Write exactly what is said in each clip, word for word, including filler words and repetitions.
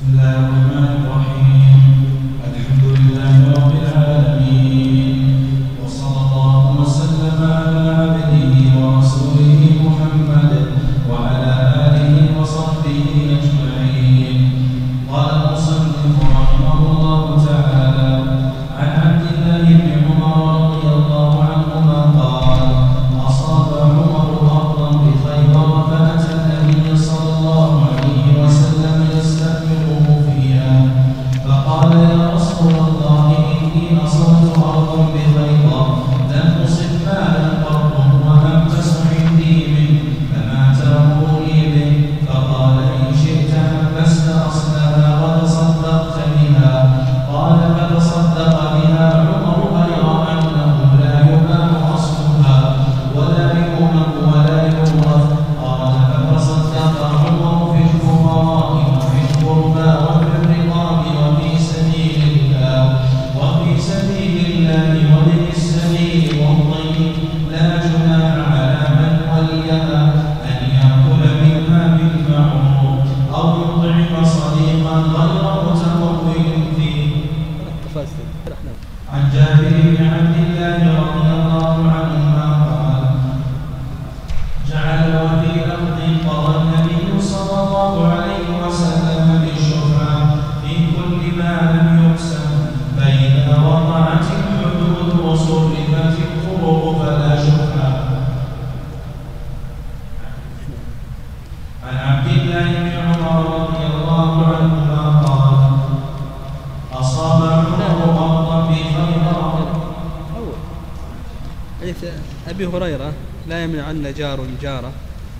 أبي هريرة لا يمنعن جار جارة.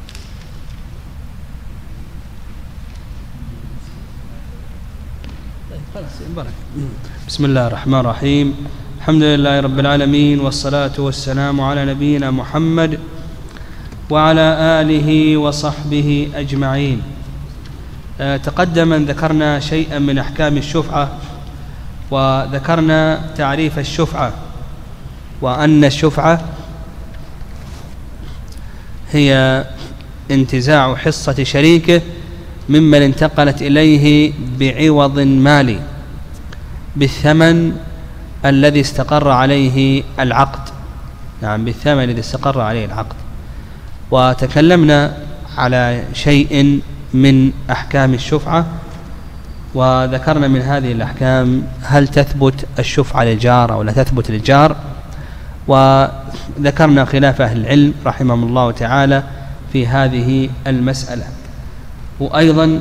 بسم الله الرحمن الرحيم. الحمد لله رب العالمين، والصلاة والسلام على نبينا محمد وعلى آله وصحبه أجمعين. تقدم أن ذكرنا شيئا من أحكام الشفعة، وذكرنا تعريف الشفعة، وأن الشفعة هي انتزاع حصة شريكه ممن انتقلت إليه بعوض مالي بالثمن الذي استقر عليه العقد. نعم، بالثمن الذي استقر عليه العقد. وتكلمنا على شيء من أحكام الشفعة، وذكرنا من هذه الأحكام هل تثبت الشفعة للجار أو لا تثبت للجار، وذكرنا خلاف أهل العلم رحمهم الله تعالى في هذه المسألة. وأيضا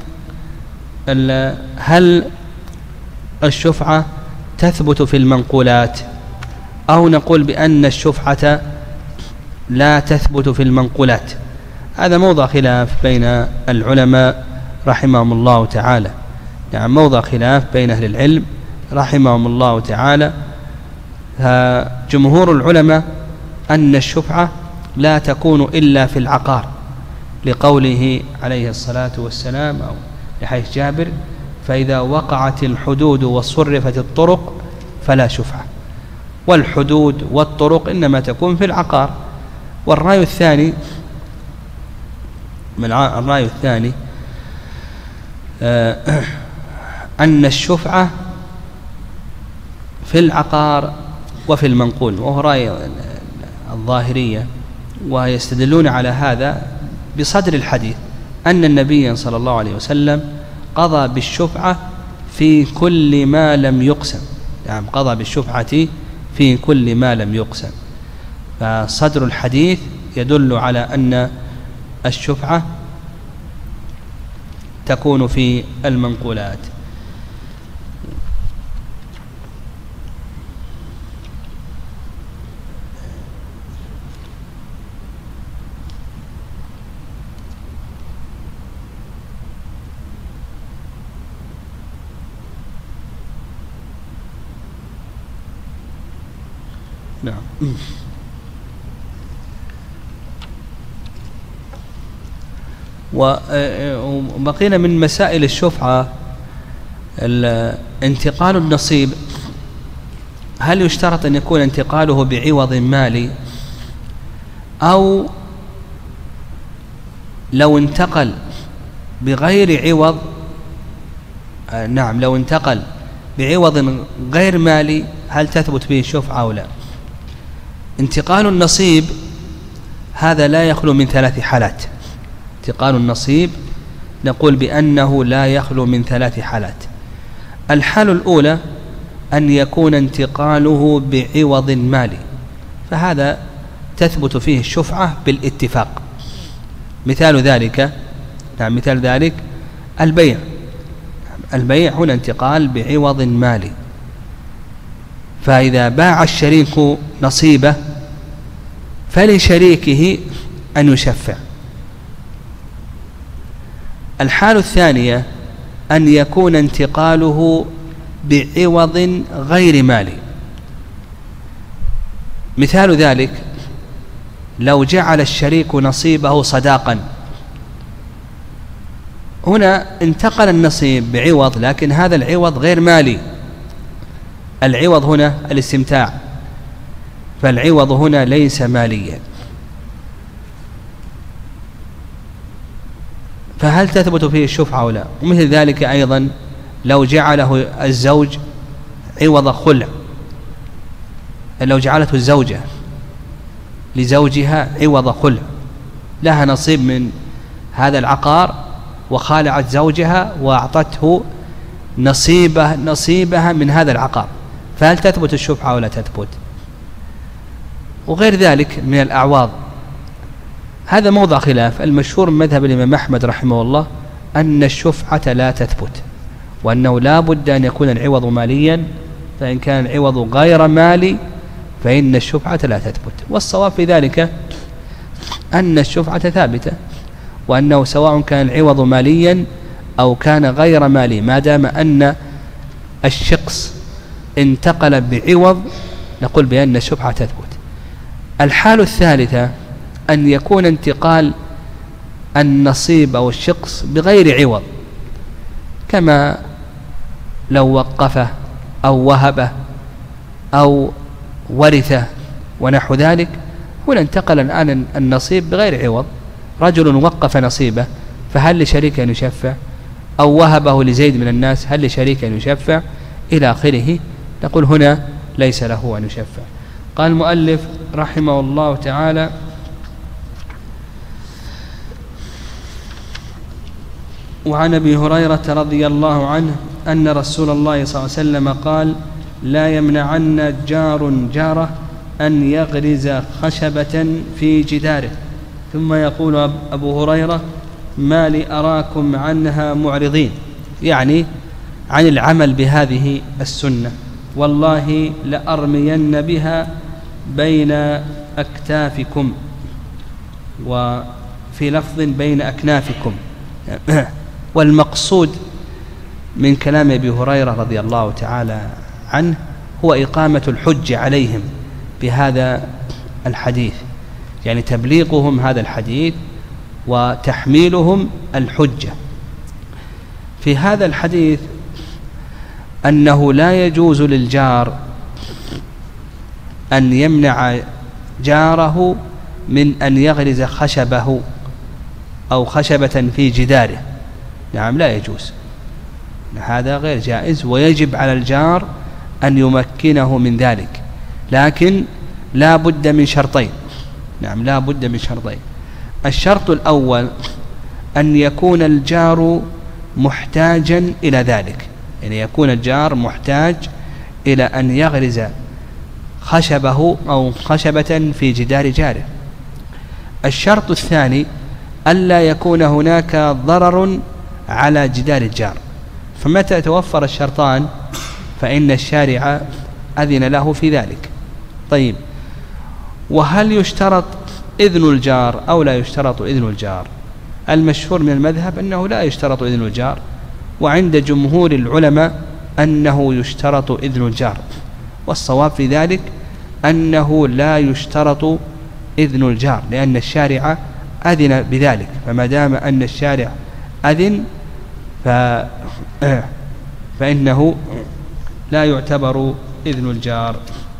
هل الشفعة تثبت في المنقولات، أو نقول بأن الشفعة لا تثبت في المنقولات؟ هذا موضع خلاف بين العلماء رحمهم الله تعالى. يعني موضع خلاف بين أهل العلم رحمهم الله تعالى. جمهور العلماء أن الشفعة لا تكون إلا في العقار، لقوله عليه الصلاة والسلام أو لحديث جابر: فإذا وقعت الحدود وصرفت الطرق فلا شفعة. والحدود والطرق إنما تكون في العقار. والرأي الثاني من الرأي الثاني أن الشفعة في العقار وفي المنقول، وهو رأي الظاهرية، ويستدلون على هذا بصدر الحديث أن النبي صلى الله عليه وسلم قضى بالشفعة في كل ما لم يقسم. يعني قضى بالشفعة في كل ما لم يقسم. فصدر الحديث يدل على أن الشفعة تكون في المنقولات. نعم. وبقينا من مسائل الشفعة انتقال النصيب. هل يشترط أن يكون انتقاله بعوض مالي، أو لو انتقل بغير عوض آه نعم لو انتقل بعوض غير مالي هل تثبت به الشفعة أو لا؟ انتقال النصيب هذا لا يخلو من ثلاث حالات. انتقال النصيب نقول بأنه لا يخلو من ثلاث حالات. الحالة الأولى أن يكون انتقاله بعوض مالي، فهذا تثبت فيه الشفعة بالاتفاق. مثال ذلك نعم مثال ذلك البيع. البيع هنا انتقال بعوض مالي، فإذا باع الشريك نصيبه فلشريكه أن يشفع. الحالة الثانية أن يكون انتقاله بعوض غير مالي. مثال ذلك لو جعل الشريك نصيبه صداقا، هنا انتقل النصيب بعوض لكن هذا العوض غير مالي. العوض هنا الاستمتاع، فالعوض هنا ليس ماليا. فهل تثبت فيه الشفعة أو لا؟ ومثل ذلك أيضا لو جعله الزوج عوض خلع، لو جعلته الزوجة لزوجها عوض خلع، لها نصيب من هذا العقار وخالعت زوجها وأعطته نصيبه نصيبها من هذا العقار، فهل تثبت الشفعة أو لا تثبت؟ وغير ذلك من الأعواض هذا موضع خلاف. المشهور من مذهب الإمام أحمد رحمه الله أن الشفعة لا تثبت، وأنه لا بد أن يكون العوض ماليا، فإن كان العوض غير مالي فإن الشفعة لا تثبت. والصواب في ذلك أن الشفعة ثابتة، وأنه سواء كان العوض ماليا أو كان غير مالي ما دام أن الشخص انتقل بعوض نقول بأن الشفعة تثبت. الحالة الثالثة أن يكون انتقال النصيب أو الشخص بغير عوض، كما لو وقفه أو وهبه أو ورثه ونحو ذلك. هنا انتقل الآن النصيب بغير عوض، رجل وقف نصيبه فهل لشريك أن يشفع؟ أو وهبه لزيد من الناس هل لشريك أن يشفع؟ إلى آخره. نقول هنا ليس له أن يشفع. قال المؤلف رحمه الله تعالى: وعن أبي هريرة رضي الله عنه أن رسول الله صلى الله عليه وسلم قال: لا يمنعن جار جاره أن يغرز خشبة في جداره. ثم يقول أبو هريرة: ما لي أراكم عنها معرضين، يعني عن العمل بهذه السنة، والله لأرمين بها بين أكتافكم، وفي لفظ بين أكنافكم. والمقصود من كلام أبي هريرة رضي الله تعالى عنه هو إقامة الحج عليهم بهذا الحديث، يعني تبليغهم هذا الحديث وتحميلهم الحجة. في هذا الحديث أنه لا يجوز للجار أن يمنع جاره من أن يغرز خشبه أو خشبة في جداره. نعم لا يجوز، هذا غير جائز، ويجب على الجار أن يمكنه من ذلك، لكن لا بد من شرطين. نعم لا بد من شرطين. الشرط الأول أن يكون الجار محتاجا إلى ذلك، يعني يكون الجار محتاج إلى أن يغرز خشبه أو خشبة في جدار جاره. الشرط الثاني ألا يكون هناك ضرر على جدار الجار. فمتى توفر الشرطان فإن الشارع أذن له في ذلك. طيب، وهل يشترط إذن الجار أو لا يشترط إذن الجار؟ المشهور من المذهب أنه لا يشترط إذن الجار، وعند جمهور العلماء أنه يشترط إذن الجار، والصواب في ذلك أنه لا يشترط إذن الجار، لأن الشارع أذن بذلك. فما دام أن الشارع أذن ف... فإنه لا يعتبر إذن الجار.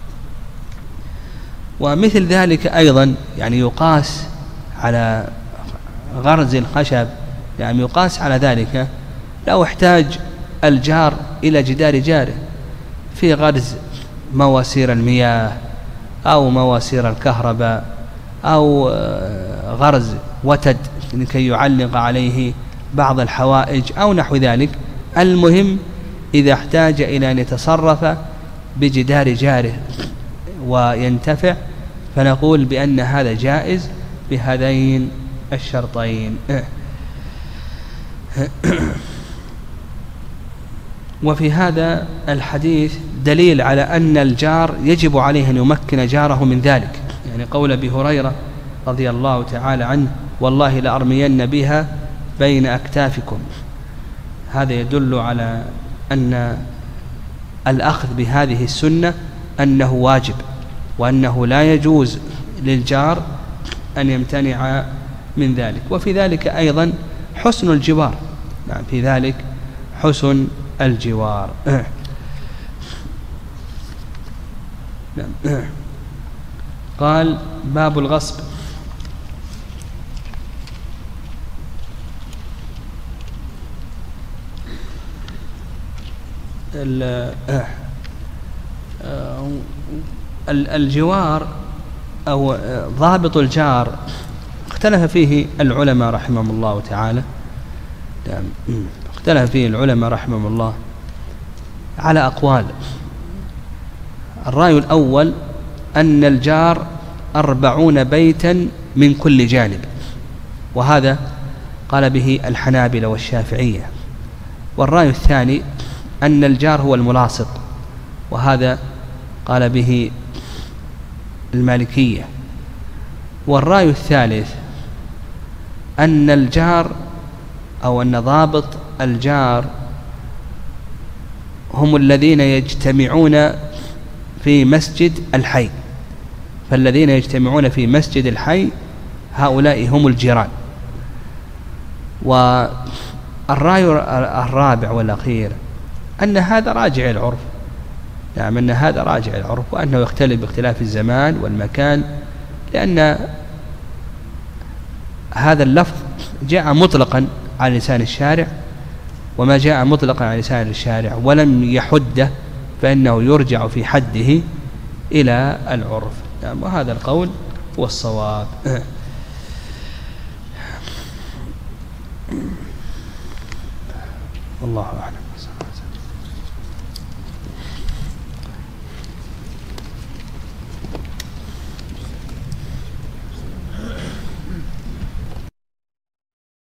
ومثل ذلك أيضا يعني يقاس على غرز الخشب، يعني يقاس على ذلك لو احتاج الجار إلى جدار جاره في غرز مواسير المياه أو مواسير الكهرباء أو غرز وتد لكي يعلق عليه بعض الحوائج أو نحو ذلك. المهم إذا احتاج إلى أن يتصرف بجدار جاره وينتفع فنقول بأن هذا جائز بهذين الشرطين. وفي هذا الحديث دليل على أن الجار يجب عليه أن يمكن جاره من ذلك، يعني قول أبي هريرة رضي الله تعالى عنه والله لأرمين بها بين أكتافكم. هذا يدل على أن الأخذ بهذه السنة أنه واجب، وأنه لا يجوز للجار أن يمتنع من ذلك. وفي ذلك أيضا حسن الجوار، نعم في ذلك حسن الجوار. قال باب الغصب. الجوار أو ضابط الجار اختلف فيه العلماء رحمهم الله تعالى، اختلف فيه العلماء رحمهم الله على أقوال. الرأي الأول أن الجار أربعون بيتا من كل جانب، وهذا قال به الحنابلة والشافعية. والرأي الثاني أن الجار هو الملاصق، وهذا قال به المالكية. والرأي الثالث أن الجار أو أن ضابط الجار هم الذين يجتمعون في مسجد الحي، فالذين يجتمعون في مسجد الحي هؤلاء هم الجيران. والرأي الرابع والأخير أن هذا راجع العرف، نعم أن هذا راجع العرف، وأنه يختلف باختلاف الزمان والمكان، لأن هذا اللفظ جاء مطلقا على لسان الشارع، وما جاء مطلقا على لسان الشارع ولم يحده فإنه يرجع في حده إلى العرف، نعم. وهذا القول هو الصواب. والله أعلم.